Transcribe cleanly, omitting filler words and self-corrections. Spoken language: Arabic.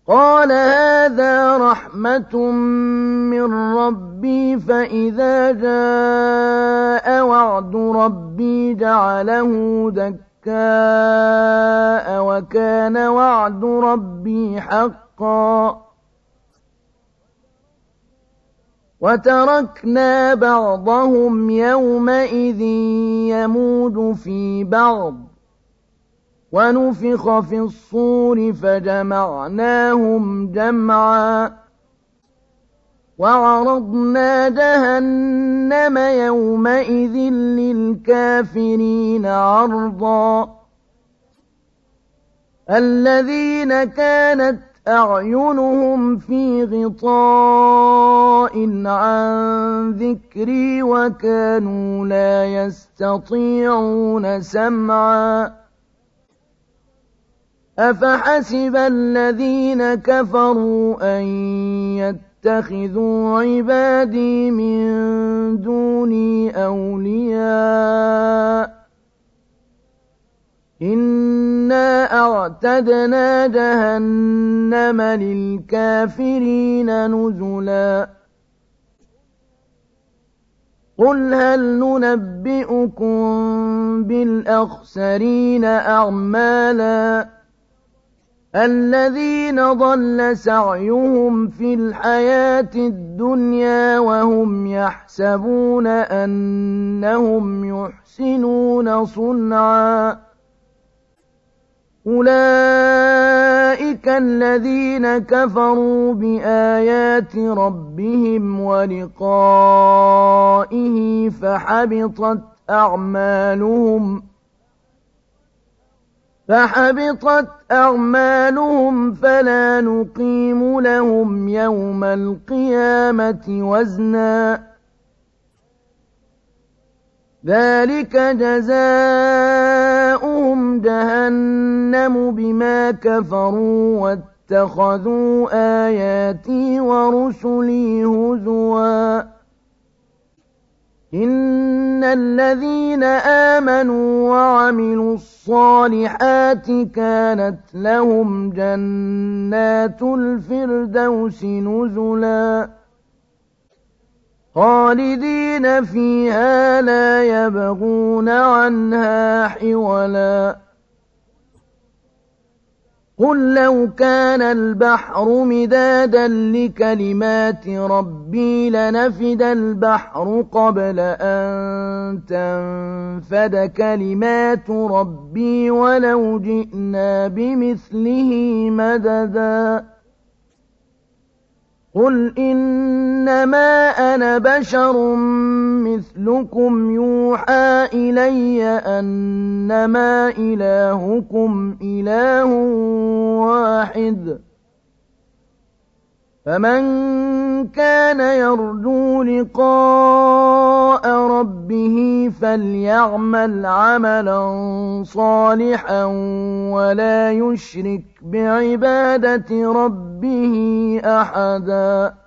قال هذا رحمة من ربي فإذا جاء وعد ربي جعله دكاء وكان وعد ربي حقا وتركنا بعضهم يومئذ يموج في بعض ونفخ في الصور فجمعناهم جمعا وعرضنا جهنم يومئذ للكافرين عرضا الذين كانت أعينهم في غطاء عن ذكري وكانوا لا يستطيعون سمعا أفحسب الذين كفروا أن يتخذوا عبادي من دوني أولياء إنا أعتدنا جهنم للكافرين نزلا قل هل ننبئكم بالأخسرين أعمالا الذين ضل سعيهم في الحياة الدنيا وهم يحسبون أنهم يحسنون صنعا أولئك الذين كفروا بآيات ربهم ولقائه فحبطت أعمالهم فلا نقيم لهم يوم القيامة وزنا ذلك جزاؤهم جهنم بما كفروا واتخذوا آياتي ورسلي هزوا إن الذين آمنوا وعملوا الصالحات كانت لهم جنات الفردوس نزلا خالدين فيها لا يبغون عنها حولا قل لو كان البحر مدادا لكلمات ربي لنفد البحر قبل أن تنفد كلمات ربي ولو جئنا بمثله مددا قل إنما أنا بشر مثلكم يوحى إلي أنما إلهكم إله واحد فمن كان يرجو لقاء ربه فليعمل عملا صالحا ولا يشرك بعبادة ربه أحدا